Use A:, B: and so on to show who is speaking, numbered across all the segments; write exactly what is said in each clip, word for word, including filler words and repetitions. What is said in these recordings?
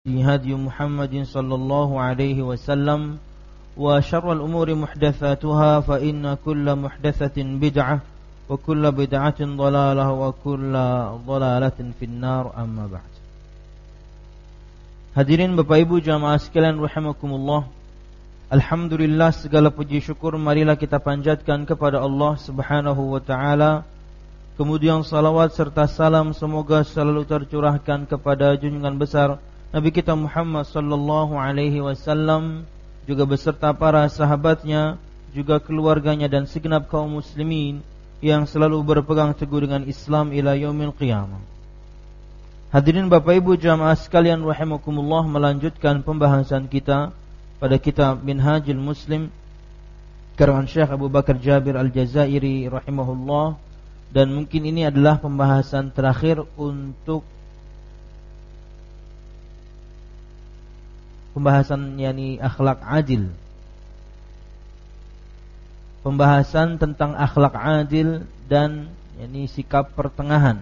A: هدي محمد صلى الله عليه وسلم وشر الأمور محدثاتها فإن كل محدثة بدعة وكل بدعة ضلالة وكل ضلالة في النار أما بعد. Hadirin Bapak Ibu jamaah sekalian rahimakumullah. Alhamdulillah, segala puji syukur marilah kita panjatkan kepada Allah Subhanahu wa taala. Kemudian salawat serta salam semoga selalu tercurahkan kepada junjungan besar Nabi kita Muhammad sallallahu alaihi wasallam, juga beserta para sahabatnya, juga keluarganya dan segenap kaum muslimin yang selalu berpegang teguh dengan Islam ila yaumil qiyamah. Hadirin Bapak Ibu jamaah sekalian rahimakumullah, melanjutkan pembahasan kita pada kitab Minhajul Muslim karangan Syekh Abu Bakar Jabir Al-Jazairi rahimahullah, dan mungkin ini adalah pembahasan terakhir untuk pembahasan yakni akhlak adil. Pembahasan tentang akhlak adil dan yakni sikap pertengahan.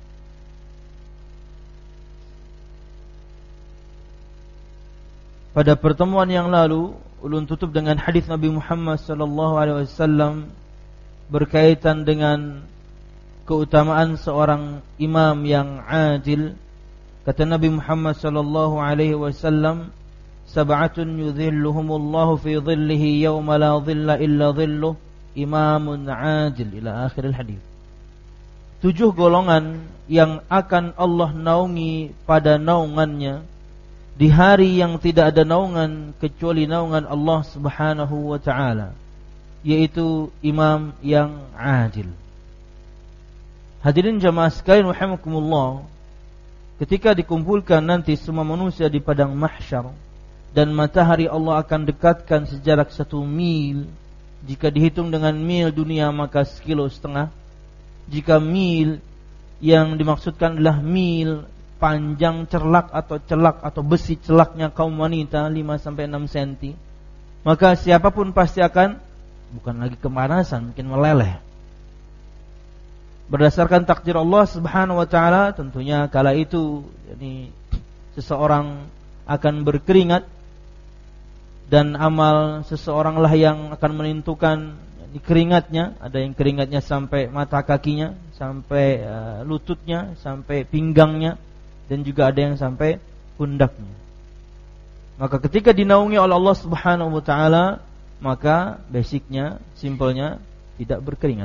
A: Pada pertemuan yang lalu, ulun tutup dengan hadis Nabi Muhammad sallallahu alaihi wasallam berkaitan dengan keutamaan seorang imam yang adil. Kata Nabi Muhammad sallallahu alaihi wasallam, sab'atun yudhilluhumullahu fi dhillihi yawma la dhilla illa dhilluh, imamun adil, ila akhir hadis. Tujuh golongan yang akan Allah naungi pada naungannya di hari yang tidak ada naungan kecuali naungan Allah Subhanahu wa taala, yaitu imam yang adil. Hadirin jamaah sekalian rahimakumullah, ketika dikumpulkan nanti semua manusia di padang mahsyar dan matahari Allah akan dekatkan sejarak satu mil. Jika dihitung dengan mil dunia maka sekilo setengah. Jika mil yang dimaksudkan adalah mil panjang cerlak atau celak atau besi celaknya kaum wanita lima sampai enam sentimeter, maka siapapun pasti akan bukan lagi kemanasan, mungkin meleleh. Berdasarkan takdir Allah Subhanahu wa taala, tentunya kala itu yakni seseorang akan berkeringat, dan amal seseoranglah yang akan menentukan keringatnya. Ada yang keringatnya sampai mata kakinya, sampai uh, lututnya, sampai pinggangnya, dan juga ada yang sampai pundaknya. Maka ketika dinaungi oleh Allah Subhanahu wa taala, maka basicnya, simpelnya, tidak berkeringat.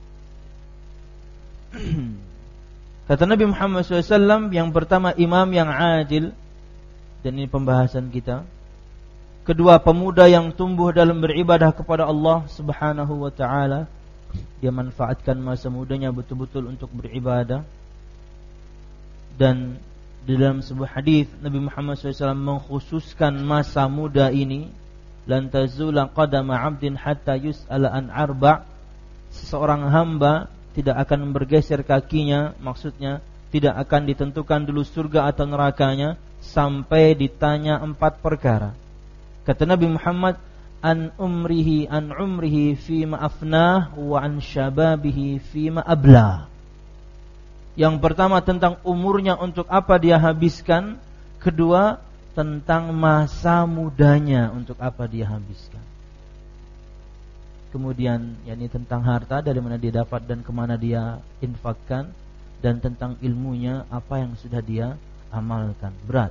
A: Kata Nabi Muhammad shallallahu alaihi wasallam, yang pertama imam yang adil, dan ini pembahasan kita. Kedua, pemuda yang tumbuh dalam beribadah kepada Allah Subhanahu wa taala. Dia manfaatkan masa mudanya betul-betul untuk beribadah. Dan di dalam sebuah hadis Nabi Muhammad shallallahu alaihi wasallam mengkhususkan masa muda ini, lan tazula qadama 'abdin hatta yus'ala an arba'. Seseorang hamba tidak akan bergeser kakinya, maksudnya tidak akan ditentukan dulu surga atau nerakanya sampai ditanya empat perkara. Kata Nabi Muhammad, an umrihi an umrihi fima afnah wa an syababihi fima ablah. Yang pertama tentang umurnya, untuk apa dia habiskan. Kedua, tentang masa mudanya, untuk apa dia habiskan. Kemudian yakni tentang harta, dari mana dia dapat dan kemana dia infakkan. Dan tentang ilmunya, apa yang sudah dia amalkan. Berat.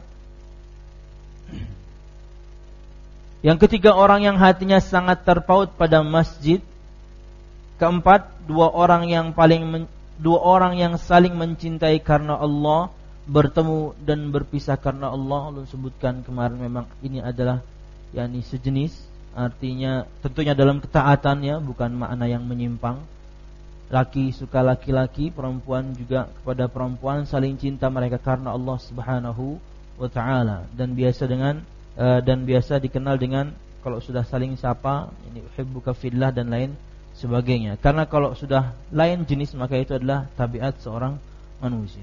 A: Yang ketiga, orang yang hatinya sangat terpaut pada masjid. Keempat, dua orang yang paling men, dua orang yang saling mencintai karena Allah, bertemu dan berpisah karena Allah. Allah sebutkan kemarin, memang ini adalah yakni sejenis, artinya tentunya dalam ketaatan ya, bukan makna yang menyimpang. Laki suka laki-laki, perempuan juga kepada perempuan, saling cinta mereka karena Allah Subhanahu wa taala. Dan biasa dengan Uh, dan biasa dikenal dengan kalau sudah saling sapa, ini uhibbuka fillah dan lain sebagainya. Karena kalau sudah lain jenis, maka itu adalah tabiat seorang manusia.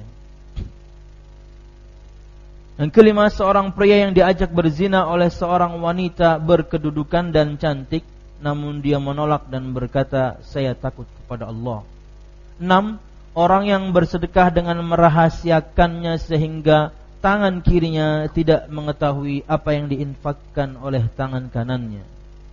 A: Yang kelima, seorang pria yang diajak berzina oleh seorang wanita berkedudukan dan cantik, namun dia menolak dan berkata, saya takut kepada Allah. Enam, orang yang bersedekah dengan merahasiakannya sehingga tangan kirinya tidak mengetahui apa yang diinfakkan oleh tangan kanannya.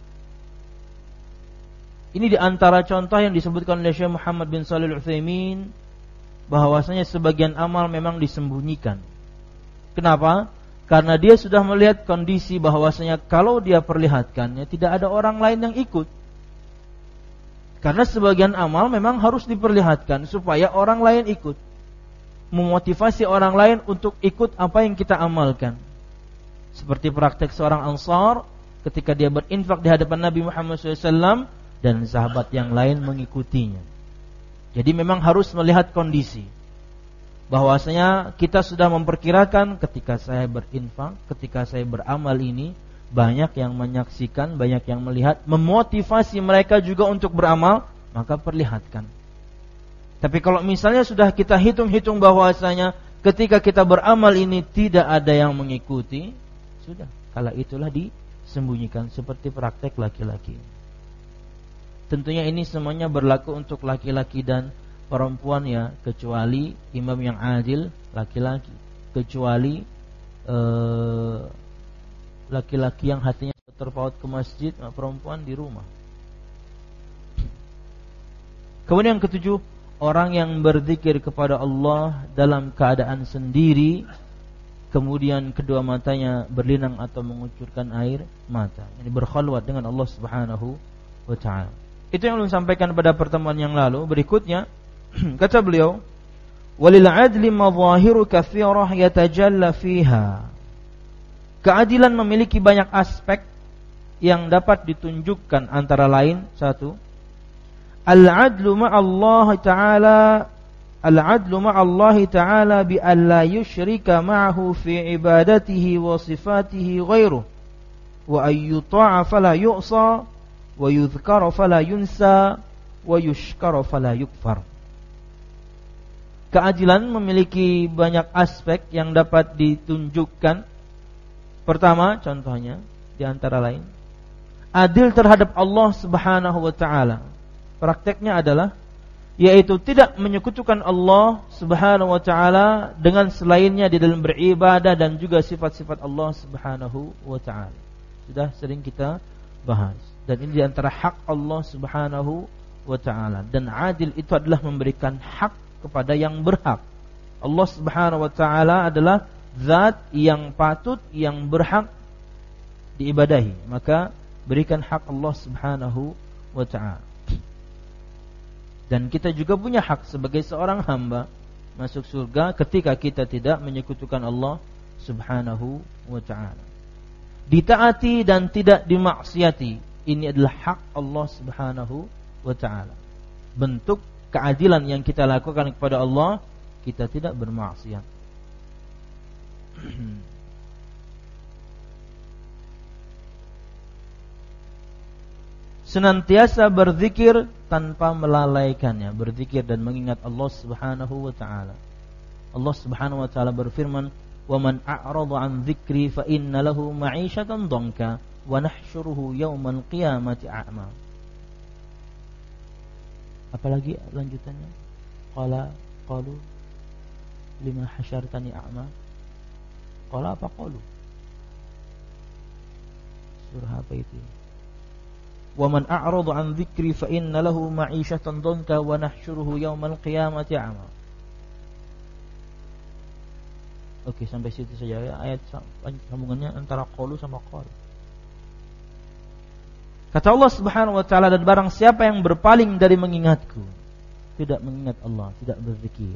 A: Ini di antara contoh yang disebutkan oleh Syekh Muhammad bin Shalih Al-Utsaimin, bahwasanya sebagian amal memang disembunyikan. Kenapa? Karena dia sudah melihat kondisi bahwasanya kalau dia perlihatkannya tidak ada orang lain yang ikut. Karena sebagian amal memang harus diperlihatkan supaya orang lain ikut, memotivasi orang lain untuk ikut apa yang kita amalkan. Seperti praktek seorang Ansar ketika dia berinfak di hadapan Nabi Muhammad shallallahu alaihi wasallam dan sahabat yang lain mengikutinya. Jadi memang harus melihat kondisi, bahwasanya kita sudah memperkirakan ketika saya berinfak, ketika saya beramal ini banyak yang menyaksikan, banyak yang melihat, memotivasi mereka juga untuk beramal, maka perlihatkan. Tapi kalau misalnya sudah kita hitung-hitung bahwasanya ketika kita beramal ini tidak ada yang mengikuti, sudah, kala itulah disembunyikan, seperti praktek laki-laki. Tentunya ini semuanya berlaku untuk laki-laki dan perempuan ya, kecuali imam yang adil laki-laki, kecuali eh, laki-laki yang hatinya terpaut ke masjid, perempuan di rumah. Kemudian yang ketujuh, orang yang berzikir kepada Allah dalam keadaan sendiri, kemudian kedua matanya berlinang atau mengucurkan air mata. Ini berkhalwat dengan Allah Subhanahu wa ta'ala. Itu yang belum sampaikan pada pertemuan yang lalu. Berikutnya kata beliau, walil adli madhahiru katsirah yatajalla fiha. Keadilan memiliki banyak aspek yang dapat ditunjukkan, antara lain satu, al-adlu ma'allah ta'ala, al-adlu ma'allah ta'ala bi alla yusyrika ma'ahu fi ibadatihi wa sifatihi ghairuh wa ayyuta'a fala yu'sa wa yudhkara fala yunsa wa yushkara fala yukfar. Keadilan memiliki banyak aspek yang dapat ditunjukkan. Pertama, contohnya di antara lain, adil terhadap Allah Subhanahu wa ta'ala. Prakteknya adalah yaitu tidak menyekutukan Allah Subhanahu wa ta'ala dengan selainnya di dalam beribadah dan juga sifat-sifat Allah Subhanahu wa ta'ala. Sudah sering kita bahas. Dan ini di antara hak Allah Subhanahu wa ta'ala. Dan adil itu adalah memberikan hak kepada yang berhak. Allah Subhanahu wa ta'ala adalah zat yang patut, yang berhak diibadahi. Maka berikan hak Allah Subhanahu wa ta'ala. Dan kita juga punya hak sebagai seorang hamba masuk surga ketika kita tidak menyekutukan Allah Subhanahu wa ta'ala. Ditaati dan tidak dimaksiati, ini adalah hak Allah Subhanahu wa ta'ala. Bentuk keadilan yang kita lakukan kepada Allah, kita tidak bermaksiat. Senantiasa berzikir tanpa melalaikannya, berzikir dan mengingat Allah Subhanahu wa ta'ala. Allah Subhanahu wa ta'ala berfirman, "Wa man a'rada 'an dzikri fa inna lahu ma'isyatan dhanka wa nahsyuruhu yaumal qiyamati a'ma." Apalagi lanjutannya? Qala qalu lima hasyartani a'ma. Qala apa qalu? Surah apa itu? Wa man a'rada 'an dzikri fa inna lahu ma'isyatan dhanka wa nahsyuruhu yaumal qiyamati a'ma. Oke, sampai situ saja ya, ayat sambungannya antara qalu sama qal. Kata Allah Subhanahu wa ta'ala, dan barang siapa yang berpaling dari mengingatku, tidak mengingat Allah, tidak berzikir,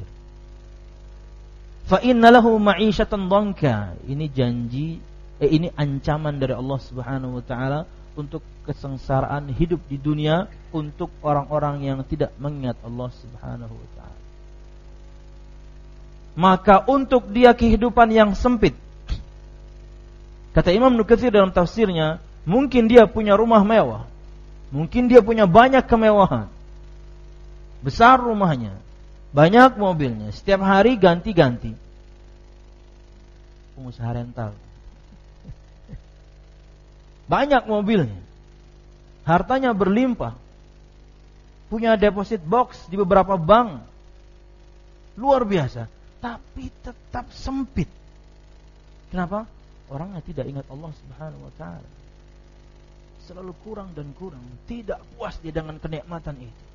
A: fa inna lahu ma'isyatan dhanka. Ini janji, eh, ini ancaman dari Allah Subhanahu wa ta'ala untuk kesengsaraan hidup di dunia untuk orang-orang yang tidak mengingat Allah Subhanahu wa ta'ala. Maka untuk dia kehidupan yang sempit. Kata Imam Ibnu Katsir dalam tafsirnya, mungkin dia punya rumah mewah, mungkin dia punya banyak kemewahan, besar rumahnya, banyak mobilnya, setiap hari ganti-ganti, pengusaha rental, banyak mobilnya, hartanya berlimpah, punya deposit box di beberapa bank, luar biasa, tapi tetap sempit. Kenapa? Orangnya tidak ingat Allah Subhanahu wa taala. Selalu kurang dan kurang, tidak puas dia dengan kenikmatan itu.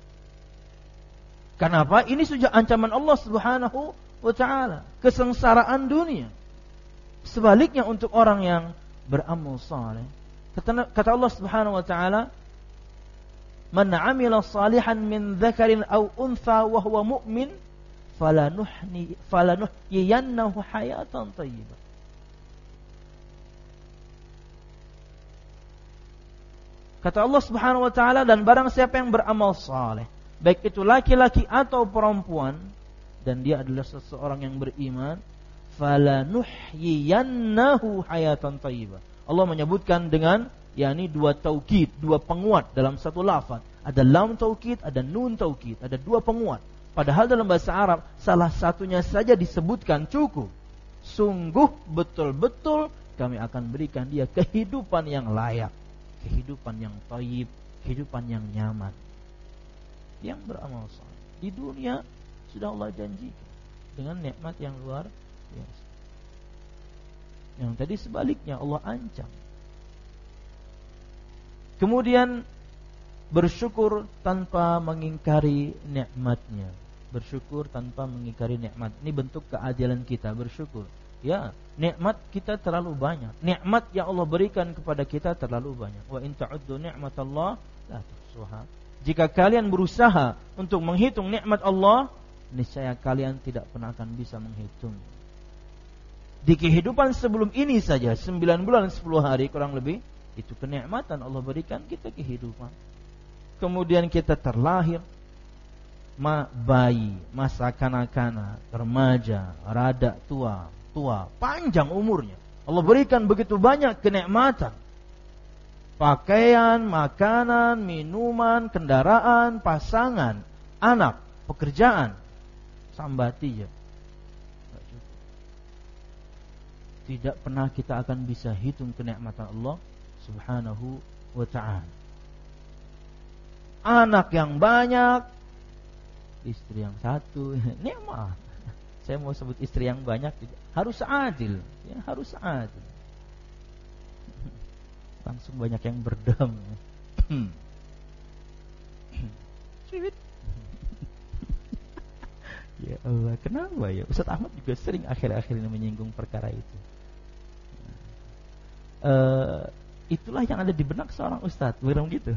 A: Kenapa? Ini sudah ancaman Allah Subhanahu wa taala, kesengsaraan dunia. Sebaliknya untuk orang yang beramal saleh, kata, kata Allah Subhanahu wa taala, "Man 'amila salihan min dzakarin aw untha wa huwa mu'min, falanuhni falanuhyiyannahu hayatan thayyibah." Kata Allah Subhanahu wa taala, dan barang siapa yang beramal saleh, baik itu laki-laki atau perempuan, dan dia adalah seseorang yang beriman, falanuhyiyannahu hayatan thayyibah. Allah menyebutkan dengan yakni dua taukid, dua penguat dalam satu lafaz. Ada lam taukid, ada nun taukid, ada dua penguat. Padahal dalam bahasa Arab salah satunya saja disebutkan cukup. Sungguh betul-betul kami akan berikan dia kehidupan yang layak, kehidupan yang thayyib, kehidupan yang nyaman. Yang beramal saleh di dunia sudah Allah janjikan dengan nikmat yang luar biasa. Yang tadi sebaliknya Allah ancam. Kemudian bersyukur tanpa mengingkari nikmatnya. Bersyukur tanpa mengingkari nikmat. Ini bentuk keadilan kita, bersyukur. Ya, nikmat kita terlalu banyak. Nikmat yang Allah berikan kepada kita terlalu banyak. Wa in ta'uddu ni'matallah la tuhsuha. Jika kalian berusaha untuk menghitung nikmat Allah, niscaya kalian tidak pernah akan bisa menghitung. Di kehidupan sebelum ini saja, sembilan bulan sepuluh hari kurang lebih, itu kenikmatan Allah berikan kita kehidupan. Kemudian kita terlahir, ma bayi, masa kanak-kanak, remaja, rada tua, tua, panjang umurnya. Allah berikan begitu banyak kenikmatan. Pakaian, makanan, minuman, kendaraan, pasangan, anak, pekerjaan, sambati ya. Tidak pernah kita akan bisa hitung kenikmatan Allah Subhanahu wa ta'ala. Anak yang banyak, istri yang satu, nikmat. Saya mau sebut istri yang banyak, harus adil, ya, harus adil. Langsung banyak yang berdam. Sweet. Ya Allah, kenapa ya? Ustaz Ahmad juga sering akhir-akhir ini menyinggung perkara itu. Uh, itulah yang ada di benak seorang ustaz, bukan gitu?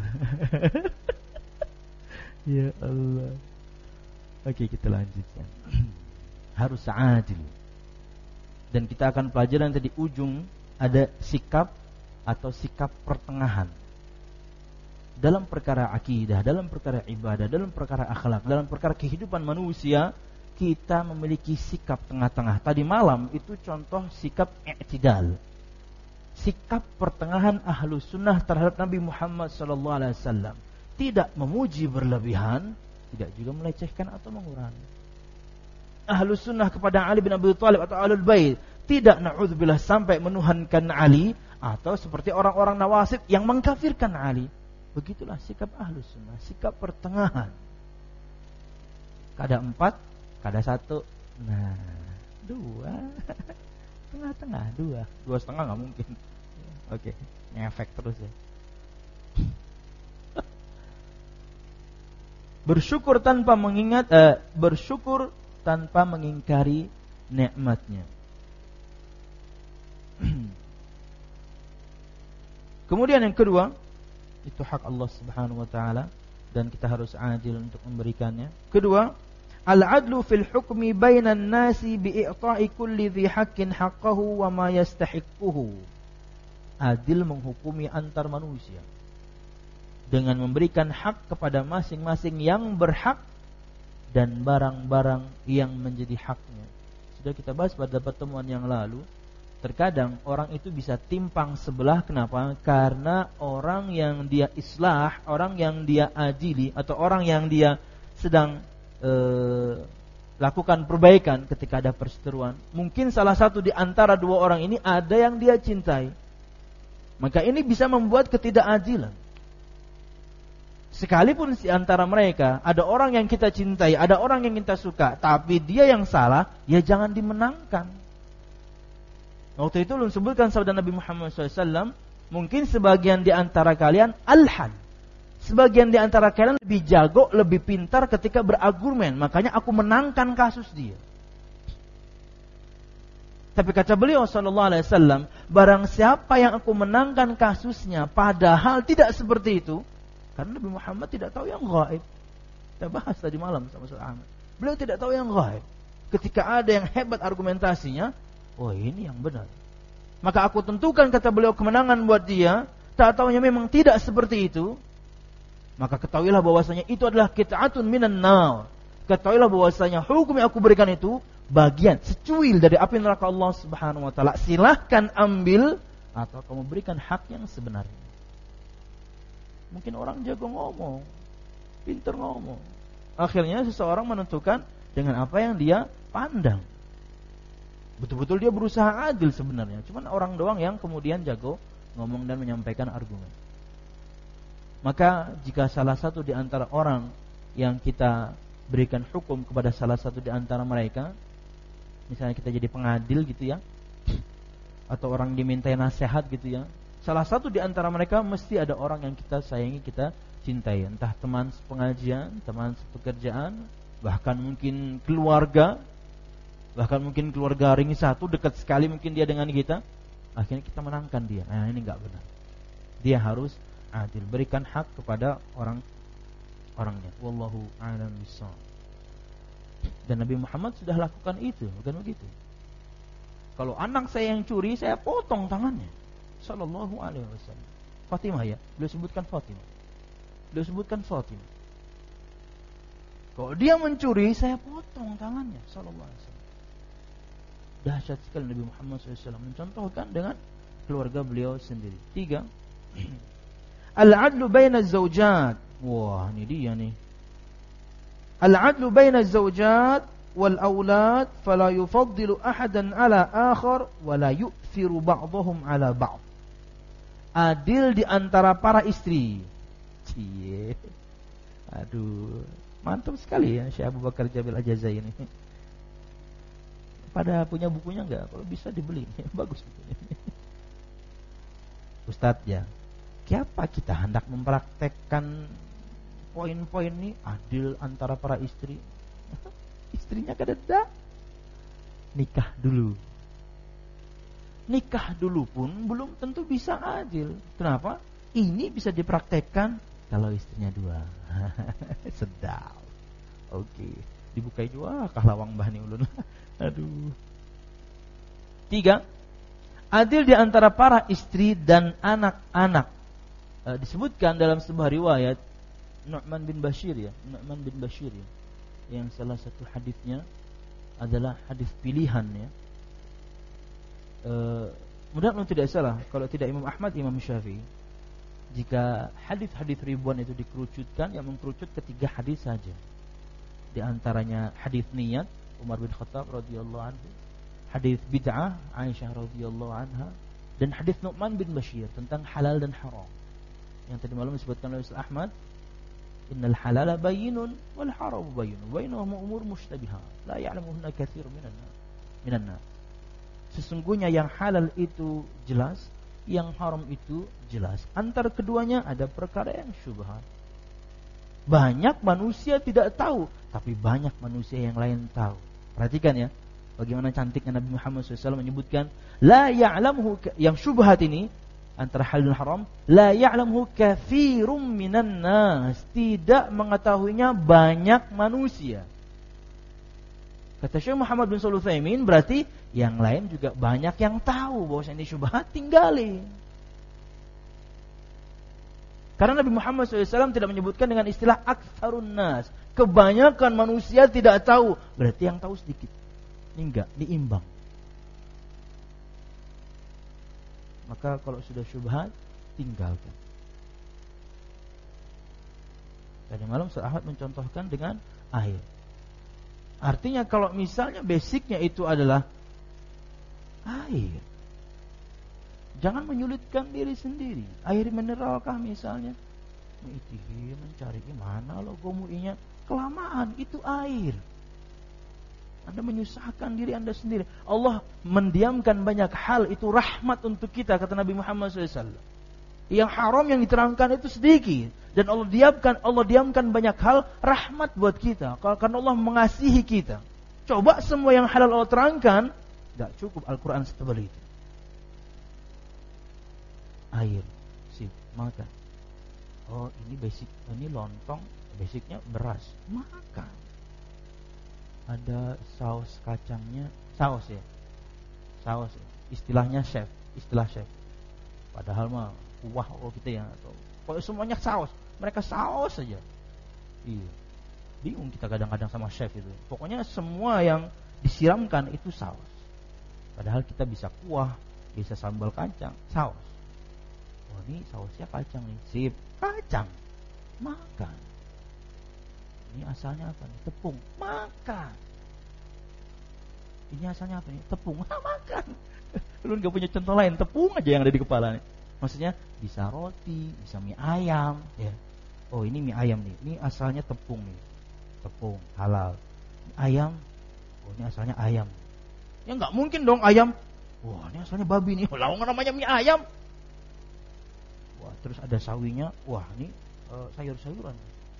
A: Ya Allah. Oke, kita lanjutkan. Harus adil. Dan kita akan pelajari nanti di ujung ada sikap atau sikap pertengahan dalam perkara akidah, dalam perkara ibadah, dalam perkara akhlak, dalam perkara kehidupan manusia. Kita memiliki sikap tengah-tengah. Tadi malam itu contoh sikap i'tidal, sikap pertengahan ahlu sunnah terhadap Nabi Muhammad sallallahu alaihi wasallam. Tidak memuji berlebihan, tidak juga melecehkan atau mengurangi. Ahlu sunnah kepada Ali bin Abi Thalib atau Ahlul Bait tidak na'udzubillah sampai menuhankan Ali, atau seperti orang-orang Nawasib yang mengkafirkan Ali. Begitulah sikap ahlu sunnah, sikap pertengahan. Kada empat, kada satu, nah dua, tengah-tengah, dua, dua setengah nggak mungkin. Oke, ngefek terus ya. Bersyukur tanpa mengingat, eh, bersyukur tanpa mengingkari nikmatnya. Kemudian yang kedua, itu hak Allah Subhanahu wa taala dan kita harus adil untuk memberikannya. Kedua, al-adlu fil hukmi bainan nasi bi'i'ta'i kulli dhi haqqin haqqahu wa ma yastahiqquhu. Adil menghukumi antar manusia dengan memberikan hak kepada masing-masing yang berhak dan barang-barang yang menjadi haknya. Sudah kita bahas pada pertemuan yang lalu. Terkadang orang itu bisa timpang sebelah. Kenapa? Karena orang yang dia islah, orang yang dia adili, atau orang yang dia sedang eh, lakukan perbaikan ketika ada perseteruan, mungkin salah satu di antara dua orang ini ada yang dia cintai. Maka ini bisa membuat ketidakadilan. Sekalipun di antara mereka ada orang yang kita cintai, ada orang yang kita suka, tapi dia yang salah, ya jangan dimenangkan. Waktu itu ulun sebutkan sabda Nabi Muhammad shallallahu alaihi wasallam, mungkin sebagian di antara kalian alhan, sebagian di antara kalian lebih jago, lebih pintar ketika berargumen, makanya aku menangkan kasus dia. Tapi kata beliau sallallahu alaihi wasallam, barang siapa yang aku menangkan kasusnya padahal tidak seperti itu, karena Nabi Muhammad tidak tahu yang gaib. Kita bahas tadi malam sama Ustaz Ahmad. Beliau tidak tahu yang gaib. Ketika ada yang hebat argumentasinya, oh ini yang benar, maka aku tentukan, kata beliau, kemenangan buat dia. Tak taunya memang tidak seperti itu, maka ketahuilah bahwasanya itu adalah qit'atun minan nar. Ketahuilah bahwasanya hukum yang aku berikan itu bagian secuil dari api neraka Allah Subhanahu wa taala. Silahkan ambil atau kamu berikan hak yang sebenarnya. Mungkin orang jago ngomong, pintar ngomong. Akhirnya seseorang menentukan dengan apa yang dia pandang. Betul-betul dia berusaha adil sebenarnya, cuman orang doang yang kemudian jago ngomong dan menyampaikan argumen. Maka jika salah satu di antara orang yang kita berikan hukum kepada salah satu di antara mereka, misalnya kita jadi pengadil gitu ya, atau orang dimintai nasihat gitu ya, salah satu di antara mereka mesti ada orang yang kita sayangi, kita cintai, entah teman pengajian, teman pekerjaan, bahkan mungkin keluarga, bahkan mungkin keluarga ring satu, dekat sekali mungkin dia dengan kita. Akhirnya kita menangkan dia. Nah, ini enggak benar. Dia harus adil, berikan hak kepada orang orangnya. Wallahu a'lam bishawab. Dan Nabi Muhammad sudah lakukan itu, bukan begitu? Kalau anak saya yang curi, saya potong tangannya. Sallallahu alaihi wasallam. Fatimah ya, beliau sebutkan Fatimah. Beliau sebutkan Fatimah. Kalau dia mencuri, saya potong tangannya. Sallallahu alaihi wasallam. Dahsyat sekali Nabi Muhammad shallallahu alaihi wasallam mencontohkan dengan keluarga beliau sendiri. Tiga, al-adlu baina az-zawjat. Wah, ini dia nih. Al-adlu baina az-zawjat wal aulad fala yufaddilu ahadan ala akhar wa la yu'thiru ba'dahum ala ba'd. Adil di antara para istri. Cie. Aduh, mantap sekali ya Syekh Abu Bakar Jabil Al-Jazai ini. Pada punya bukunya enggak? Kalau bisa dibeli, bagus bukunya. Ustadz ya, siapa kita hendak mempraktekkan poin-poin ini adil antara para istri? Istrinya kadeda, nikah dulu. Nikah dulu pun belum tentu bisa adil. Kenapa? Ini bisa dipraktekkan kalau istrinya dua. Sedap. Oke, dibukai juga kahlawang bahni ulun. Aduh. Tiga, adil di antara para istri dan anak-anak. E, disebutkan dalam sebuah riwayat Nu'man bin Bashir ya, Nu'man bin Bashir ya, yang salah satu hadisnya adalah hadis pilihan ya. E, mudah-mudahan tidak salah, kalau tidak Imam Ahmad, Imam Syafi'i. Jika hadis-hadis ribuan itu dikerucutkan, yang mengkerucut ketiga hadis saja. Di antaranya hadis niat Umar bin Khattab radhiyallahu anhu, hadis bid'ah Aisyah radhiyallahu anha, dan hadis Nu'man bin Bashir tentang halal dan haram. Yang tadi malam disebutkan oleh Ustaz Ahmad, innal halala bayyinun wal haramu bayyinun wa bainahuma umur mushtabihat la ya'lamuhunna katsirun minan minan nas. Sesungguhnya yang halal itu jelas, yang haram itu jelas. Antara keduanya ada perkara yang syubhat. Banyak manusia tidak tahu, tapi banyak manusia yang lain tahu. Perhatikan ya, bagaimana cantiknya Nabi Muhammad shallallahu alaihi wasallam menyebutkan la ya'lamhu, yang syubhat ini antara halal dan haram, la ya'lamhu katsirum minan nas, tidak mengetahuinya banyak manusia. Kata Syekh Muhammad bin Shalih Al-Utsaimin, berarti yang lain juga banyak yang tahu bahwa ini syubhat, tinggalin. Karena Nabi Muhammad shallallahu alaihi wasallam tidak menyebutkan dengan istilah aktsarun nas, kebanyakan manusia tidak tahu, berarti yang tahu sedikit. Ini enggak, diimbang. Maka kalau sudah syubhat, tinggalkan. Tadi malam Ustaz Ahmad mencontohkan dengan air. Artinya kalau misalnya basicnya itu adalah air, jangan menyulitkan diri sendiri. Air mineral kah misalnya, mencari gimana logo muinya, kelamaan itu air. Anda menyusahkan diri Anda sendiri. Allah mendiamkan banyak hal, itu rahmat untuk kita, kata Nabi Muhammad shallallahu alaihi wasallam. Yang haram yang diterangkan itu sedikit, dan Allah diamkan Allah diamkan banyak hal, rahmat buat kita, karena Allah mengasihi kita. Coba semua yang halal Allah terangkan, tidak cukup Al-Quran setebal itu. Air, sip, makan. Oh ini basic, ini lontong, basicnya beras, makan. Ada saus kacangnya, saus ya, saus ya. Istilahnya chef, istilah chef. Padahal mah wah oh kita ya, atau pokoknya semuanya saus, mereka saus saja. Iya, bingung kita kadang-kadang sama chef itu. Pokoknya semua yang disiramkan itu saus. Padahal kita bisa kuah, bisa sambal kacang, saus. Oh ini sausnya kacang nih, sip, kacang, makan. Ini asalnya apa nih? Tepung, makan. Ini asalnya apa nih? Tepung, makan. Lu nggak punya contoh lain, tepung aja yang ada di kepala nih. Maksudnya bisa roti, bisa mie ayam, ya. Oh ini mie ayam nih, ini asalnya tepung nih, tepung halal. Mie ayam, oh ini asalnya ayam. Ya nggak mungkin dong ayam. Wah ini asalnya babi nih, lah namanya mie ayam. Wah terus ada sawinya, wah ini uh, sayur-sayuran.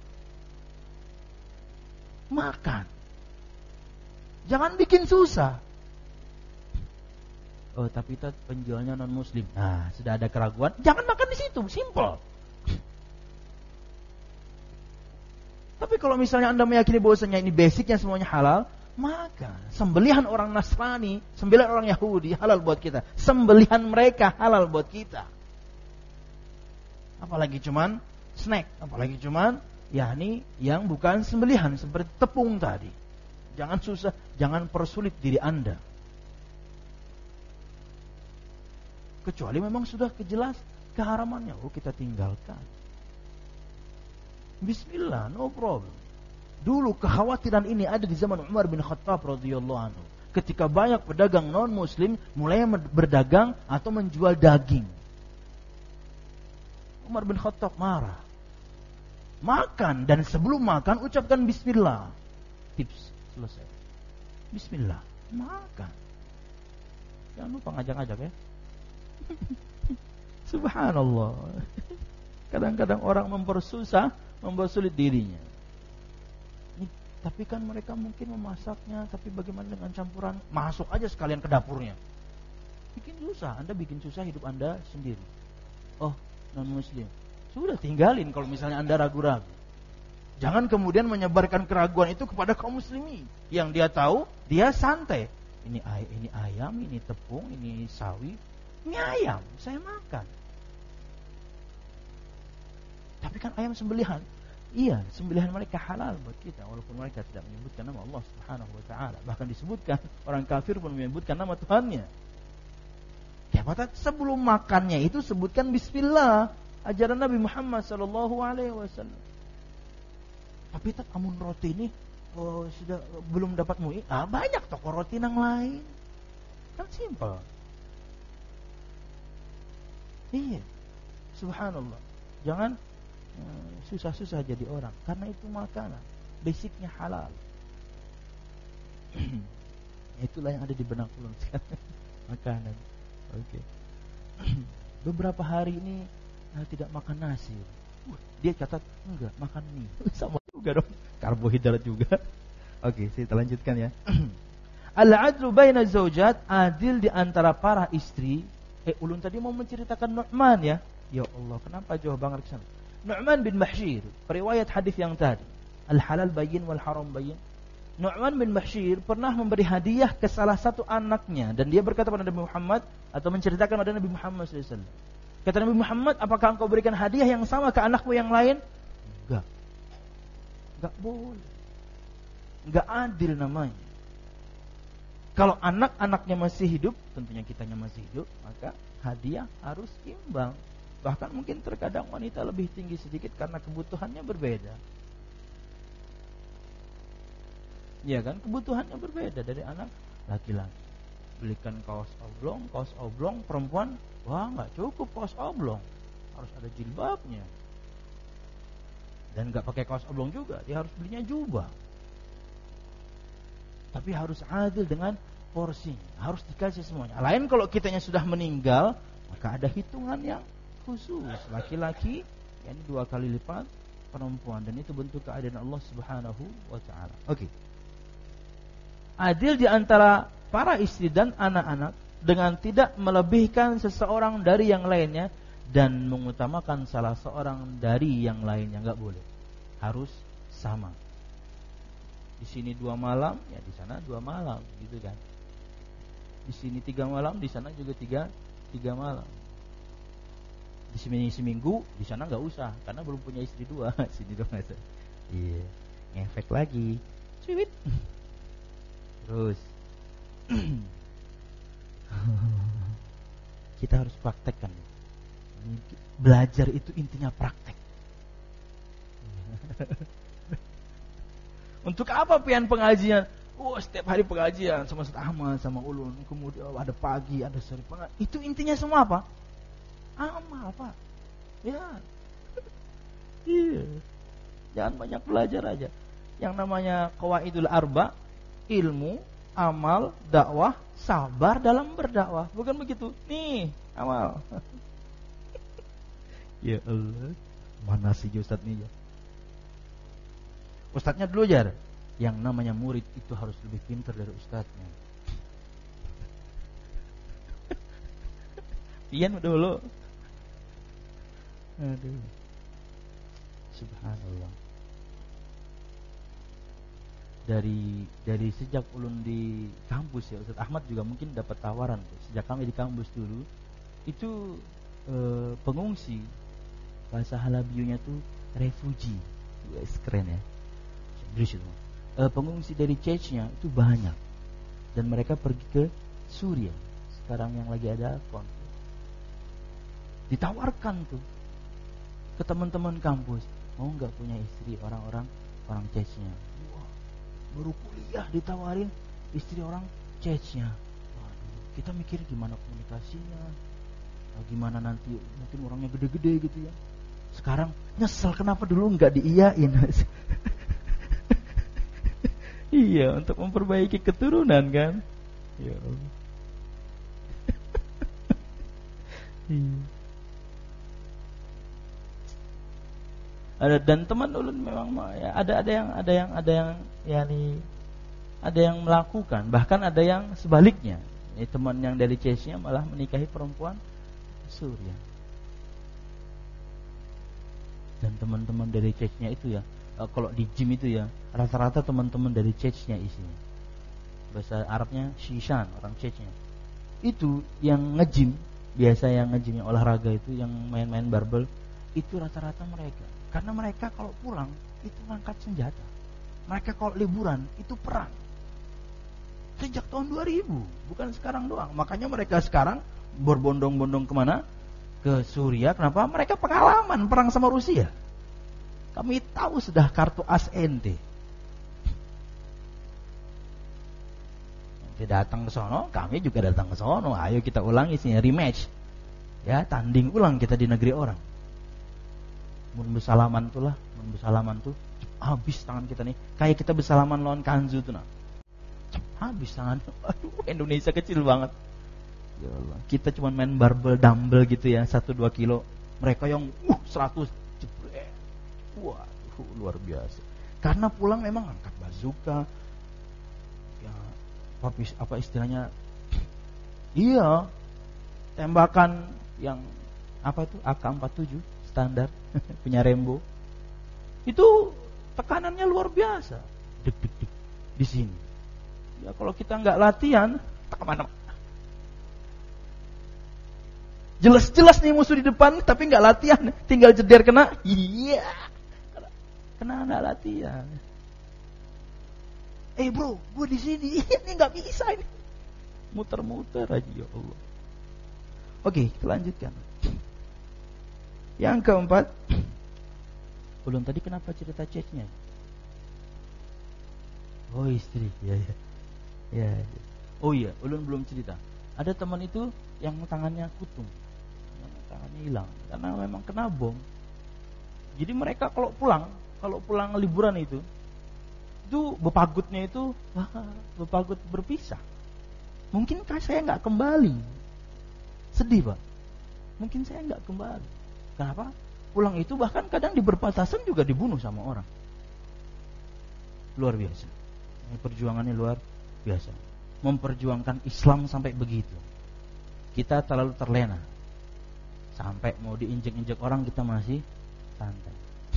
A: Makan. Jangan bikin susah. Oh tapi itu penjualnya non muslim. Nah sudah ada keraguan, jangan makan di situ, simple. Tapi kalau misalnya Anda meyakini bahwasanya ini basicnya semuanya halal, maka sembelihan orang Nasrani, sembelihan orang Yahudi halal buat kita, sembelihan mereka halal buat kita. Apalagi cuman snack, apalagi cuman yakni yang bukan sembelihan seperti tepung tadi. Jangan susah, jangan persulit diri Anda. Kecuali memang sudah kejelas keharamannya, oh kita tinggalkan. Bismillah, no problem. Dulu kekhawatiran ini ada di zaman Umar bin Khattab radhiyallahu anhu. Ketika banyak pedagang non muslim mulai berdagang atau menjual daging. Umar bin Khattab marah. Makan, dan sebelum makan ucapkan bismillah. Tips selesai. Bismillah, makan. Jangan lupa ngajak-ngajak ya. Subhanallah. Kadang-kadang orang mempersusah, mempersulit dirinya. Ini, tapi kan mereka mungkin memasaknya, tapi bagaimana dengan campuran? Masuk aja sekalian ke dapurnya. Bikin susah, Anda bikin susah hidup Anda sendiri. Oh, non muslim. Sudah tinggalin kalau misalnya Anda ragu-ragu. Jangan kemudian menyebarkan keraguan itu kepada kaum muslimin. Yang dia tahu, dia santai. Ini ay- ini ayam, ini tepung, ini sawi. Ini ayam, saya makan. Tapi kan ayam sembelihan. Iya, sembelihan mereka halal buat kita, walaupun mereka tidak menyebutkan nama Allah Subhanahu wa taala. Bahkan disebutkan orang kafir pun menyebutkan nama Tuhannya. Ya, patah sebelum makannya itu sebutkan bismillah, ajaran Nabi Muhammad sallallahu alaihi wasallam. Tapi tak amun roti ini oh, sudah belum dapat mui. Ah, banyak toko roti yang lain. Kan simpel. Iya. Subhanallah. Jangan uh, susah-susah jadi orang, karena itu makanan basicnya halal. Itulah yang ada di benak ulun sekarang. Makanan. Oke. Okay. Beberapa hari ini uh, tidak makan nasi. Uh, dia catat enggak makan mie. Sama juga dong, karbohidrat juga. Oke, okay, kita lanjutkan ya. Al-adlu baina zaujat, adil di antara para istri. Eh, ulun tadi mau menceritakan Nu'man ya. Ya Allah, kenapa jauh banget ke sana? Nu'man bin Bashir, periwayat hadis yang tadi. Al-halal bayyin wal haram bayyin. Nu'man bin Bashir pernah memberi hadiah ke salah satu anaknya, dan dia berkata kepada Nabi Muhammad, atau menceritakan kepada Nabi Muhammad sallallahu alaihi wasallam. Kata Nabi Muhammad, apakah engkau berikan hadiah yang sama ke anakmu yang lain? Enggak. Enggak boleh. Enggak adil namanya. Kalau anak-anaknya masih hidup, tentunya kitanya masih hidup, maka hadiah harus imbang. Bahkan mungkin terkadang wanita lebih tinggi sedikit karena kebutuhannya berbeda. Ya kan, kebutuhannya berbeda dari anak laki-laki. Belikan kaos oblong, kaos oblong perempuan, wah nggak cukup kaos oblong, harus ada jilbabnya. Dan nggak pakai kaos oblong juga, dia harus belinya jubah. Tapi harus adil dengan porsi, harus dikasih semuanya. Lain kalau kitanya sudah meninggal, maka ada hitungan yang khusus. Laki-laki yakni dua kali lipat perempuan, dan itu bentuk keadilan Allah Subhanahu wa taala. Oke. Okay. Adil di antara para istri dan anak-anak dengan tidak melebihkan seseorang dari yang lainnya dan mengutamakan salah seorang dari yang lainnya, enggak boleh. Harus sama. Di sini dua malam, ya di sana dua malam, gitu kan. Di sini tiga malam, di sana juga tiga tiga malam. Di sini seminggu, di sana nggak usah, karena belum punya istri dua. Sini dong aja. Iya, ngefek lagi, sweet. Terus kita harus praktekkan. Belajar itu intinya praktek. Untuk apa pian pengajian? Oh, setiap hari pengajian sama Ustaz Ahmad, sama Ulun. Kemudian ada pagi, ada sore pengajian. Itu intinya semua apa? Amal, Pak. Ya. Iya. Jangan banyak belajar aja. Yang namanya qawaidul arba, ilmu, amal, dakwah, sabar dalam berdakwah. Bukan begitu? Nih, amal. Ya Allah. Mana sih Ustaz nih ya? Ustadznya dulu jar. Yang namanya murid itu harus lebih pintar dari ustadznya. Pian dulu. Aduh. Subhanallah. Dari dari sejak ulun di kampus ya, Ustaz Ahmad juga mungkin dapat tawaran tuh. Sejak kami di kampus dulu itu eh, pengungsi, bahasa Halabiyunya tuh refugee. Wes keren ya. Inggris itu. E, pengungsi dari Chechnya itu banyak, dan mereka pergi ke Suriah sekarang yang lagi ada konflik. Ditawarkan tuh ke teman-teman kampus, mau nggak punya istri orang-orang orang Chechnya. Wah, baru kuliah ditawarin istri orang Chechnya. Waduh, kita mikir gimana komunikasinya, gimana nanti mungkin orangnya gede-gede gitu ya. Sekarang nyesel kenapa dulu nggak diiyain. Iya, untuk memperbaiki keturunan kan. Ya Allah. Iya. Ada dan teman ulun memang ya, ada ada yang ada yang ada yang yakni ada yang melakukan, bahkan ada yang sebaliknya. Ini teman yang dari Chechnya malah menikahi perempuan Suriah. Dan teman-teman dari Chechnya itu ya, kalau di gym itu ya, rata-rata teman-teman dari Chechnya isinya. Bahasa Arabnya Shishan, orang Chechnya. Itu yang nge-gym, biasa yang nge-gym yang olahraga itu, yang main-main barbel, itu rata-rata mereka. Karena mereka kalau pulang itu ngangkat senjata. Mereka kalau liburan itu perang. Sejak tahun dua ribu, bukan sekarang doang. Makanya mereka sekarang berbondong-bondong kemana? Ke Suriah. Kenapa? Mereka pengalaman perang sama Rusia. Kami tahu sudah kartu as ente. Ente datang ke sono, kami juga datang ke sono. Ayo kita ulangi sini rematch. Ya, tanding ulang kita di negeri orang. Mun bersalaman tuh lah, mun bersalaman tuh habis tangan kita nih. Kayak kita bersalaman lawan Kanzu tuh nah. Habis tangan. Aduh, Indonesia kecil banget. Ya Allah. Kita cuma main barbel dumbbell gitu ya, satu dua kilo. Mereka yang uh seratus. Wah, luar biasa. Karena pulang memang angkat bazooka, ya, apa, apa istilahnya? Iya, tembakan yang apa itu A K empat puluh tujuh standar punya Rembo. Itu tekanannya luar biasa. Dek dek dek di sini. Ya kalau kita nggak latihan, tak kemana. Jelas-jelas nih musuh di depan, tapi nggak latihan, tinggal jeder kena. Iya. Kena nggak latihan. Eh bro, gue di sini. Ini nggak bisa ini. Muter-muter aja ya Allah. Oke, kita lanjutkan. Yang keempat, belum tadi kenapa cerita Chechnya? Oh istri, ya ya. Ya. Oh iya, ulun belum cerita. Ada teman itu yang tangannya kutung, yang tangannya hilang karena memang kena bom. Jadi mereka kalau pulang, kalau pulang liburan itu, itu itu bepagutnya itu wah, bepagut berpisah. Mungkinkah saya nggak kembali? Sedih Pak. Mungkin saya nggak kembali. Kenapa? Pulang itu bahkan kadang di perbatasan juga dibunuh sama orang. Luar biasa. Ini perjuangannya luar biasa. Memperjuangkan Islam sampai begitu. Kita terlalu terlena. Sampai mau diinjek-injek orang kita masih santai.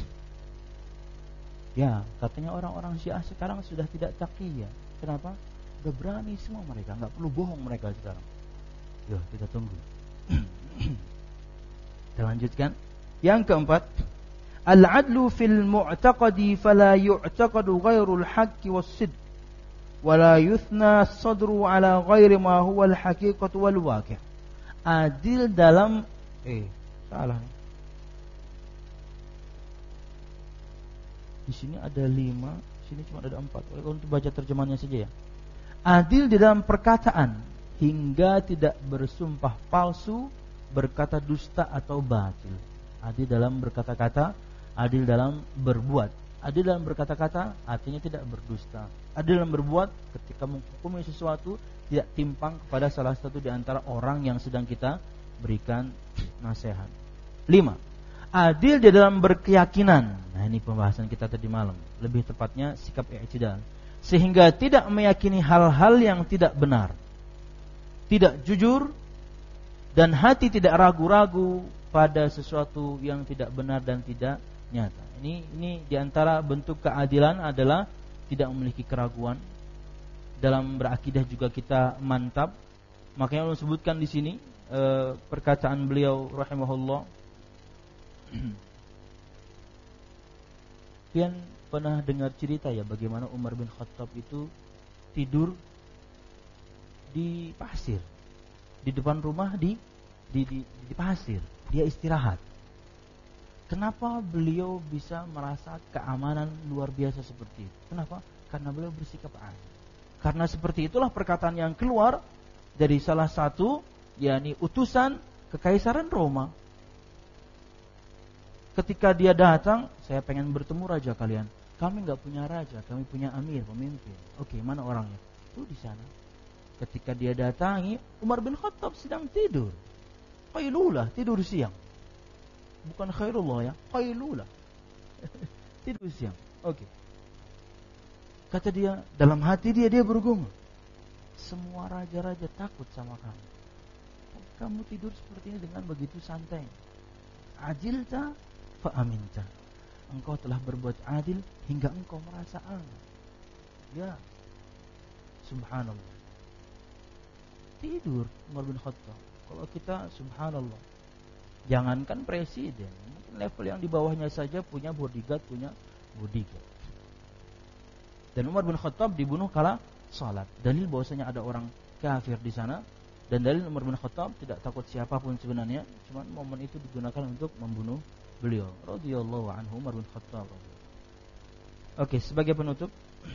A: Ya, katanya orang-orang Syiah sekarang sudah tidak taqiyah. Kenapa? Udah berani semua mereka, nggak perlu bohong mereka sekarang. Yuk, kita tunggu. Kita lanjutkan. Yang keempat, al-'adlu fil mu'taqadi fala yu'taqadu ghairul haqqi was-sidq wa la yuthna as-sadru 'ala ghairi ma huwa al-haqiqatu wal waqi'. Adil dalam eh salah nih. Di sini ada lima, sini cuma ada empat. Untuk baca terjemahannya saja ya. Adil di dalam perkataan hingga tidak bersumpah palsu, berkata dusta atau batil. Adil dalam berkata-kata, adil dalam berbuat. Adil dalam berkata-kata artinya tidak berdusta. Adil dalam berbuat ketika menghukumi sesuatu tidak timpang kepada salah satu di antara orang yang sedang kita berikan nasihat. Lima, adil di dalam berkeyakinan. Nah, ini pembahasan kita tadi malam. Lebih tepatnya sikap i'tidal. Sehingga tidak meyakini hal-hal yang tidak benar, tidak jujur, dan hati tidak ragu-ragu pada sesuatu yang tidak benar dan tidak nyata. Ini ini diantara bentuk keadilan adalah tidak memiliki keraguan. Dalam berakidah juga kita mantap. Makanya Allah sebutkan di sini e, perkataan beliau rahimahullah. Kalian pernah dengar cerita ya bagaimana Umar bin Khattab itu tidur di pasir, di depan rumah di di, di di pasir. Dia istirahat. Kenapa beliau bisa merasa keamanan luar biasa seperti itu? Kenapa? Karena beliau bersikap adil. Karena seperti itulah perkataan yang keluar dari salah satu yakni utusan kekaisaran Roma. Ketika dia datang, saya pengen bertemu raja kalian. Kami enggak punya raja, kami punya amir, pemimpin. Oke, mana orangnya? Itu di sana. Ketika dia datangi, Umar bin Khattab sedang tidur. Qailulah, tidur siang. Bukan khairullah ya, qailulah. Tidur siang. Oke. Kata dia, dalam hati dia dia bergumul. Semua raja-raja takut sama kamu. Kamu tidur seperti ini dengan begitu santai. Ajilta fa aminta. Engkau telah berbuat adil hingga engkau merasa aman. Ya. Subhanallah. Tidur Umar bin Khattab. Kalau kita subhanallah, jangankan presiden, mungkin level yang di bawahnya saja punya bodyguard, punya bodyguard. Dan Umar bin Khattab dibunuh kala salat. Dalil bahwasanya ada orang kafir di sana, dan dalil Umar bin Khattab tidak takut siapapun sebenarnya, cuma momen itu digunakan untuk membunuh beliau. Radhiyallahu anhu Umar bin Khattab. Oke, sebagai penutup,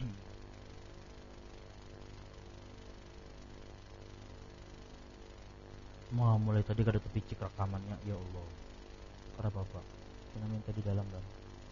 A: mau mulai tadi kada terpicik rekamannya, ya Allah. Karena Bapak, kena minta di dalam kan.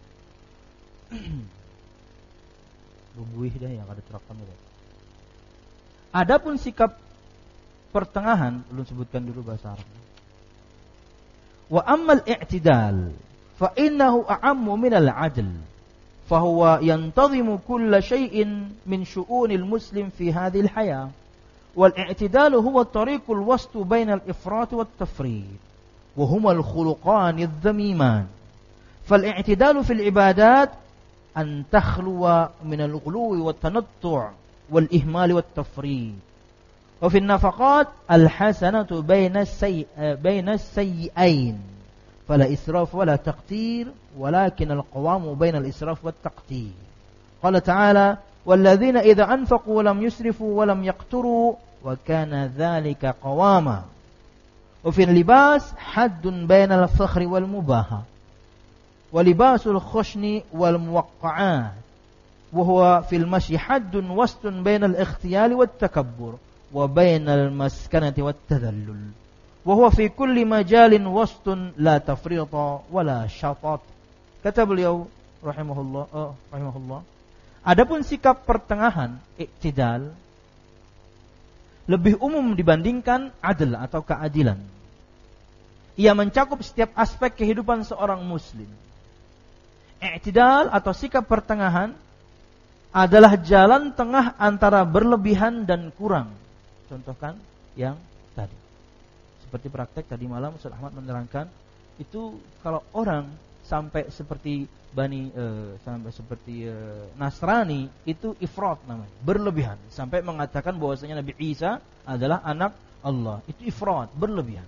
A: Bubuih dah yang ada terekam itu. Adapun sikap pertengahan, belum sebutkan dulu bahasa Arabnya. Wa ammal i'tidal fa innahu a'ammu min al-'adl. Fa huwa yantazimu kull shay'in min syu'unil muslim fi hadhihi al-hayah. والاعتدال هو الطريق الوسط بين الإفراط والتفريط وهما الخلقان الذميمان فالاعتدال في العبادات أن تخلو من الغلو والتنطع والإهمال والتفريط وفي النفقات الحسنة بين السيء بين السيئين فلا إسراف ولا تقتير ولكن القوام بين الإسراف والتقتير قال تعالى والذين إذا أنفقوا لم يسرفوا ولم يقتروا وكان ذلك قواما وفي اللباس حد بين الفخر والمباهة ولباس الخشن والموقعات وهو في المشي حد وسط بين الاختيال والتكبر وبين المسكنة والتذلل وهو في كل مجال وسط لا تفريط ولا شطط كتب اليوم رحمه الله آه رحمه الله Adapun sikap pertengahan, i'tidal, lebih umum dibandingkan adl atau keadilan. Ia mencakup setiap aspek kehidupan seorang muslim. I'tidal atau sikap pertengahan adalah jalan tengah antara berlebihan dan kurang. Contohkan yang tadi. Seperti praktek tadi malam Ustaz Ahmad menerangkan, itu kalau orang sampai seperti Bani eh, sampai seperti eh, Nasrani, itu ifrat namanya, berlebihan, sampai mengatakan bahwasanya Nabi Isa adalah anak Allah. Itu ifrat, berlebihan.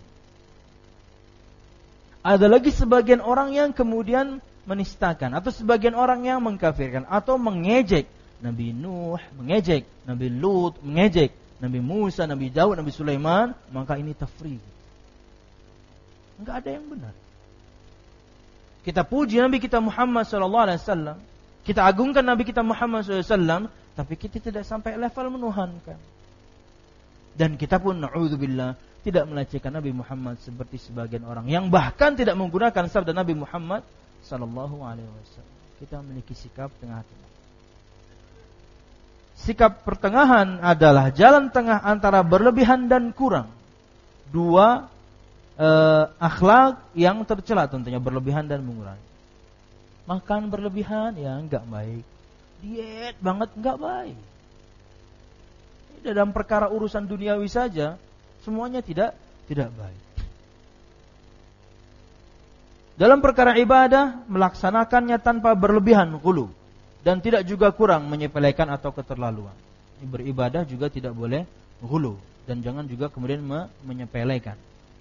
A: Ada lagi sebagian orang yang kemudian menistakan, atau sebagian orang yang mengkafirkan atau mengejek Nabi Nuh, mengejek Nabi Lut, mengejek Nabi Musa, Nabi Daud, Nabi Sulaiman, maka ini tafriq. Enggak ada yang benar. Kita puji Nabi kita Muhammad sallallahu alaihi wasallam, kita agungkan Nabi kita Muhammad sallallahu alaihi wasallam, tapi kita tidak sampai level menuhankan. Dan kita pun na'udzubillah tidak melecehkan Nabi Muhammad seperti sebagian orang yang bahkan tidak menggunakan sabda Nabi Muhammad sallallahu alaihi wasallam. Kita memiliki sikap tengah-tengah. Sikap pertengahan adalah jalan tengah antara berlebihan dan kurang. Dua Uh, akhlak yang tercela tentunya, berlebihan dan mengurangi. Makan berlebihan ya enggak baik. Diet banget enggak baik. Dalam perkara urusan duniawi saja semuanya tidak tidak baik. Dalam perkara ibadah melaksanakannya tanpa berlebihan ghulu dan tidak juga kurang menyepelekan atau keterlaluan. Beribadah juga tidak boleh ghulu dan jangan juga kemudian menyepelekan.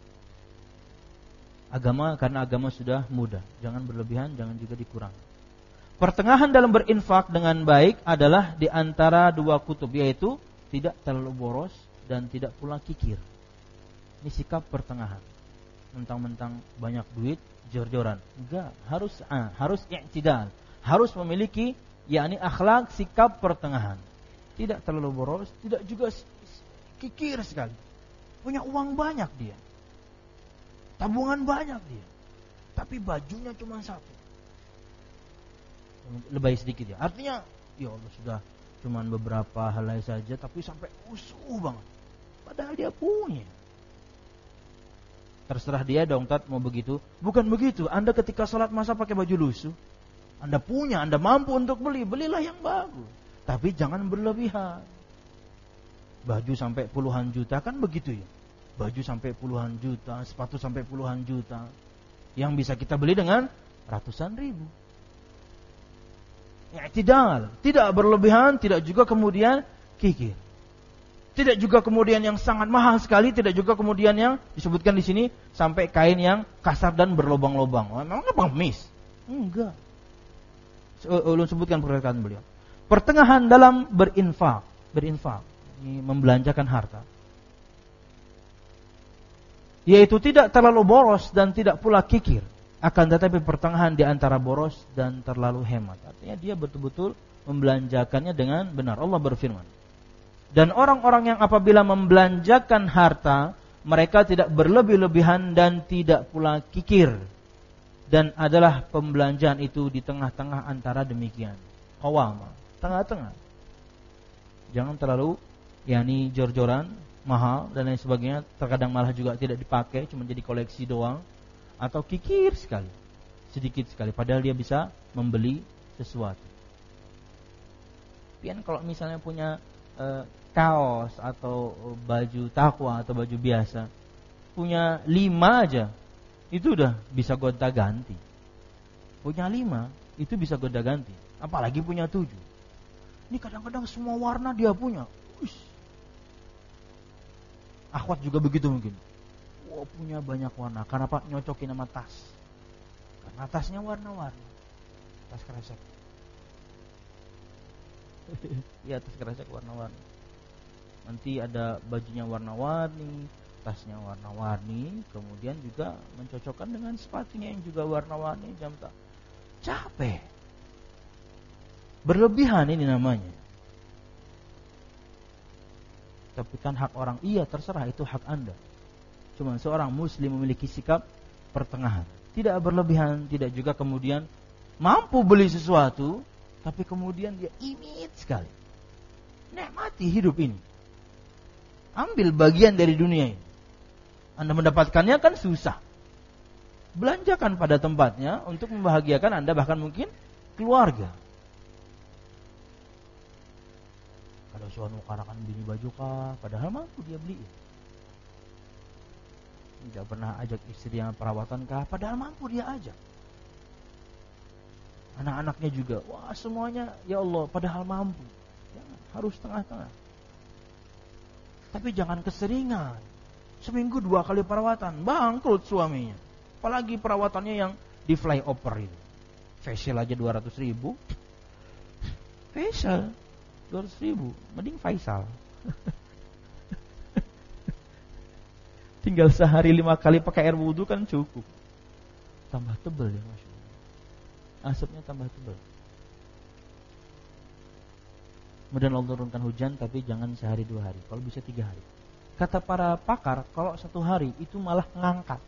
A: Agama, karena agama sudah mudah, jangan berlebihan, jangan juga dikurangi. Pertengahan dalam berinfak dengan baik adalah di antara dua kutub, yaitu tidak terlalu boros dan tidak pula kikir. Ini sikap pertengahan. Mentang-mentang banyak duit, jor-joran. Enggak, harus ah, harus i'tidal, harus memiliki yakni akhlak sikap pertengahan. Tidak terlalu boros, tidak juga kikir sekali. Punya uang banyak dia. Tabungan banyak dia, tapi bajunya cuma satu, lebay sedikit ya. Artinya, ya Allah sudah cuma beberapa helai saja, tapi sampai usuh banget. Padahal dia punya. Terserah dia dong, Tat, mau begitu. Bukan begitu. Anda ketika sholat masa pakai baju lusuh? Anda punya, Anda mampu untuk beli, belilah yang bagus. Tapi jangan berlebihan. Baju sampai puluhan juta kan begitu ya. Baju sampai puluhan juta, sepatu sampai puluhan juta, yang bisa kita beli dengan ratusan ribu. I'tidal, tidak berlebihan, tidak juga kemudian kikir. Tidak juga kemudian yang sangat mahal sekali, tidak juga kemudian yang disebutkan di sini sampai kain yang kasar dan berlobang-lobang. Oh, memang pengemis? Enggak. Ulun sebutkan perkataan beliau. Pertengahan dalam berinfak, berinfak, ini membelanjakan harta. Yaitu tidak terlalu boros dan tidak pula kikir, akan tetapi pertengahan di antara boros dan terlalu hemat. Artinya dia betul-betul membelanjakannya dengan benar. Allah berfirman, dan orang-orang yang apabila membelanjakan harta, mereka tidak berlebih-lebihan dan tidak pula kikir, dan adalah pembelanjaan itu di tengah-tengah antara demikian. Qawama, tengah-tengah. Jangan terlalu yakni jor-joran, mahal dan lain sebagainya, terkadang malah juga tidak dipakai, cuma jadi koleksi doang, atau kikir sekali, sedikit sekali, padahal dia bisa membeli sesuatu. Pian kalau misalnya punya e, kaos atau baju takwa atau baju biasa, punya lima aja, itu udah bisa gonta-ganti. Punya lima, itu bisa gonta-ganti, apalagi punya tujuh. Ini kadang-kadang semua warna dia punya. Uish. Akhwat juga begitu mungkin. Wah, punya banyak warna. Kenapa nyocokin sama tas? Karena tasnya warna-warni. Tas kresek. Iya, tas kresek warna-warni. Nanti ada bajunya warna-warni, tasnya warna-warni, kemudian juga mencocokkan dengan sepatunya yang juga warna-warni, jam tak. Capek. Berlebihan ini namanya. Tapi kan hak orang, iya terserah, itu hak Anda. Cuma seorang muslim memiliki sikap pertengahan, tidak berlebihan, tidak juga kemudian mampu beli sesuatu Tapi kemudian dia imit sekali. Nikmati hidup ini. Ambil bagian dari dunia ini. Anda mendapatkannya kan susah. Belanjakan pada tempatnya untuk membahagiakan Anda, bahkan mungkin keluarga. Kalau suami mengkarakan bini baju kah, padahal mampu dia beli. Tidak pernah ajak istri yang perawatan kah, padahal mampu dia ajak. Anak-anaknya juga, wah semuanya ya Allah, padahal mampu. Jangan, harus tengah-tengah. Tapi jangan keseringan. Seminggu dua kali perawatan, bangkrut suaminya. Apalagi perawatannya yang di flyover itu. Facial aja dua ratus ribu. Facial dua ratus ribu, mending Faisal. Tinggal sehari lima kali pakai air wudhu kan cukup. Tambah tebal ya Masya Allah. Asapnya tambah tebal. Kemudian Allah turunkan hujan, tapi jangan sehari dua hari. Kalau bisa tiga hari. Kata para pakar, kalau satu hari itu malah ngangkat.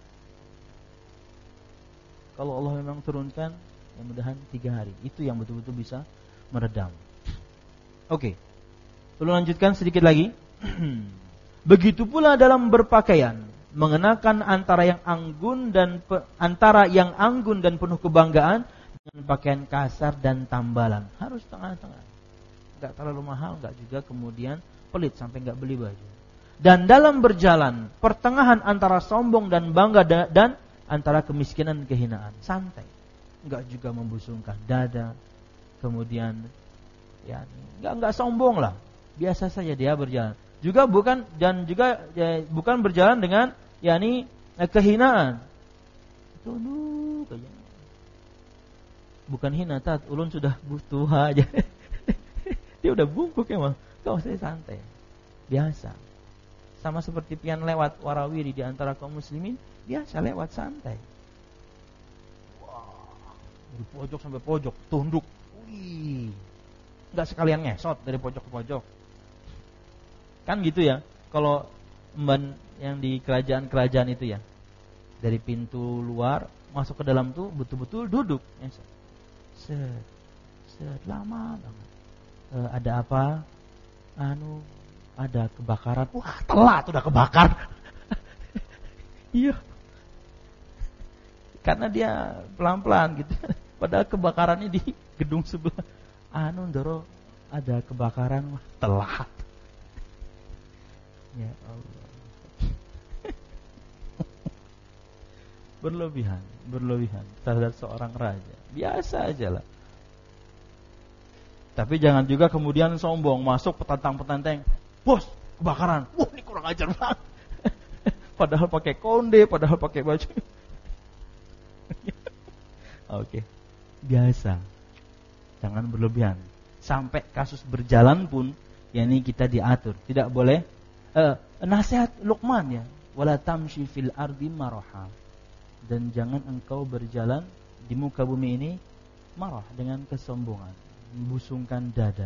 A: Kalau Allah memang turunkan, mudah-mudahan tiga hari. Itu yang betul-betul bisa meredam. Oke, perlu lanjutkan sedikit lagi. Begitu pula dalam berpakaian, mengenakan antara yang anggun dan pe, antara yang anggun dan penuh kebanggaan dengan pakaian kasar dan tambalan. Harus tengah-tengah. Enggak terlalu mahal, enggak juga kemudian pelit sampai enggak beli baju. Dan dalam berjalan, pertengahan antara sombong dan bangga dan antara kemiskinan dan kehinaan. Santai. Enggak juga membusungkan dada. Kemudian ya, enggak enggak sombong lah. Biasa saja dia berjalan. Juga bukan dan juga ya, bukan berjalan dengan yakni eh, kehinaan. Tunduk aja. Bukan hina, tat ulun sudah butuh aja. Dia udah bungkuk emang. Kau saya santai. Biasa. Sama seperti pian lewat warawiri di antara kaum muslimin, biasa lewat santai. Wah, dari pojok sampai pojok, tunduk. Wih. Enggak sekalian ngesot dari pojok ke pojok. Kan gitu ya. Kalau emban yang di kerajaan-kerajaan itu ya, dari pintu luar masuk ke dalam tuh betul-betul duduk. Set, set lama banget. E, ada apa? Anu, ada kebakaran. Wah, telat udah kebakar. Iya. Karena dia pelan-pelan gitu. Padahal kebakarannya di gedung sebelah. Anu, Ndoro, ada kebakaran. Wah, telat. Ya Allah. Berlebihan, berlebihan terhadap seorang raja. Biasa aja lah. Tapi jangan juga kemudian sombong, masuk petantang-petantang. Bos, kebakaran. Wah, ini kurang ajar banget. Padahal pakai konde, padahal pakai baju. Oke. Biasa. Jangan berlebihan. Sampai kasus berjalan pun, yakni kita diatur. Tidak boleh uh, nasihat Luqman ya, wala tamshi fil ardi maraha. Dan jangan engkau berjalan di muka bumi ini marah, dengan kesombongan, membusungkan dada.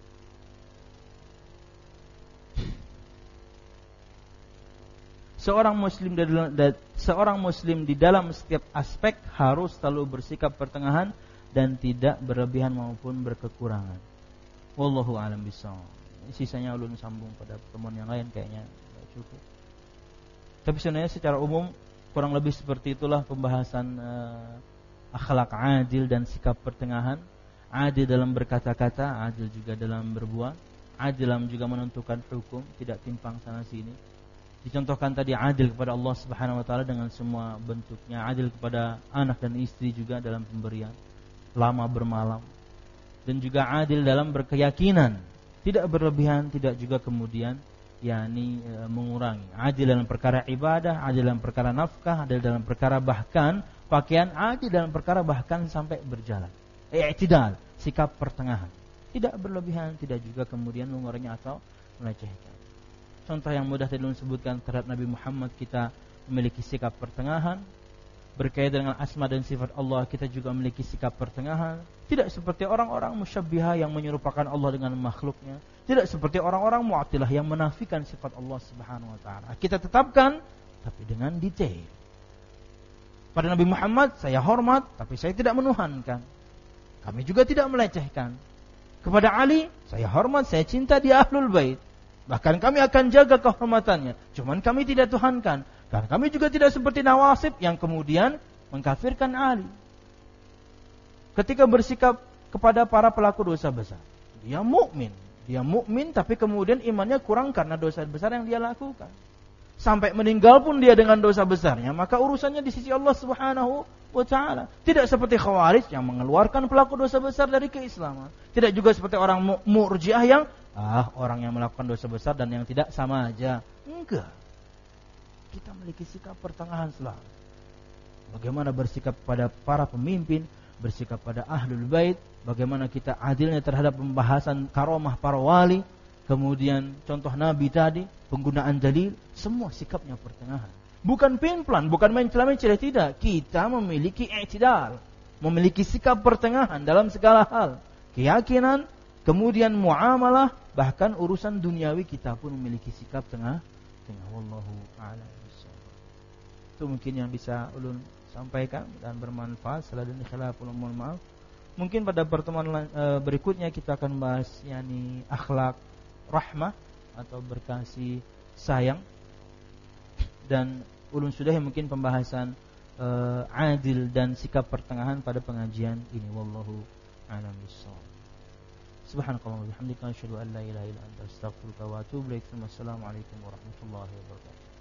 A: Seorang muslim di dalam, seorang muslim di dalam setiap aspek harus selalu bersikap pertengahan dan tidak berlebihan maupun berkekurangan. Wallahu a'lam bishawab. Sisanya ulun sambung pada pertemuan yang lain, kayaknya tidak cukup. Tapi sebenarnya secara umum kurang lebih seperti itulah pembahasan uh, akhlak adil dan sikap pertengahan. Adil dalam berkata-kata, adil juga dalam berbuat, adil dalam juga menentukan hukum, tidak timpang sana sini. Dicontohkan tadi adil kepada Allah Subhanahu wa taala dengan semua bentuknya, adil kepada anak dan istri juga dalam pemberian, lama bermalam, dan juga adil dalam berkeyakinan, tidak berlebihan, tidak juga kemudian yakni e, mengurangi. Adil dalam perkara ibadah, adil dalam perkara nafkah, adil dalam perkara bahkan pakaian, adil dalam perkara bahkan sampai berjalan. I'tidal, sikap pertengahan. Tidak berlebihan, tidak juga kemudian mengurangi atau melecehkan. Contoh yang mudah tadi disebutkan terhadap Nabi Muhammad, kita memiliki sikap pertengahan. Berkaitan dengan asma dan sifat Allah, kita juga memiliki sikap pertengahan. Tidak seperti orang-orang musyabbihah yang menyerupakan Allah dengan makhluknya. Tidak seperti orang-orang mu'attilah yang menafikan sifat Allah Subhanahu wa taala. Kita tetapkan tapi dengan detail. Pada Nabi Muhammad saya hormat tapi saya tidak menuhankan. kami juga tidak melecehkan. Kepada Ali, saya hormat, saya cinta, dia ahlul bait. Bahkan kami akan jaga kehormatannya. Cuman kami tidak tuhankan. Karena kami juga tidak seperti Nawasib yang kemudian mengkafirkan Ali. Ketika bersikap kepada para pelaku dosa besar, dia mukmin, dia mukmin tapi kemudian imannya kurang karena dosa besar yang dia lakukan. Sampai meninggal pun dia dengan dosa besarnya, maka urusannya di sisi Allah Subhanahu wa taala. Tidak seperti Khawarij yang mengeluarkan pelaku dosa besar dari keislaman. Tidak juga seperti orang Mu'jiah yang ah orang yang melakukan dosa besar dan yang tidak sama aja. Enggak. Kita memiliki sikap pertengahan selalu. Bagaimana bersikap pada para pemimpin, bersikap pada ahlul bait, bagaimana kita adilnya terhadap pembahasan karomah para wali, kemudian contoh Nabi tadi, penggunaan dalil, semua sikapnya pertengahan. Bukan plan, bukan main celah-mencela, tidak. Kita memiliki i'tidal, memiliki sikap pertengahan dalam segala hal. Keyakinan, kemudian muamalah, bahkan urusan duniawi kita pun memiliki sikap tengah-tengah. Wallahu a'lam bishawab. Itu mungkin yang bisa ulun sampaikan dan bermanfaat. Saladun khilaful, mohon maaf. Mungkin pada pertemuan berikutnya kita akan bahas yakni akhlak rahmah atau berkasih sayang, dan ulun sudah mungkin pembahasan uh, adil dan sikap pertengahan pada pengajian ini. Wallahu a'lam bishawab. Subhanakallah wa bihamdika asyhadu an la ilaha illa anta astaghfiruka wa atubu ilaik. Wassalamualaikum warahmatullahi wabarakatuh.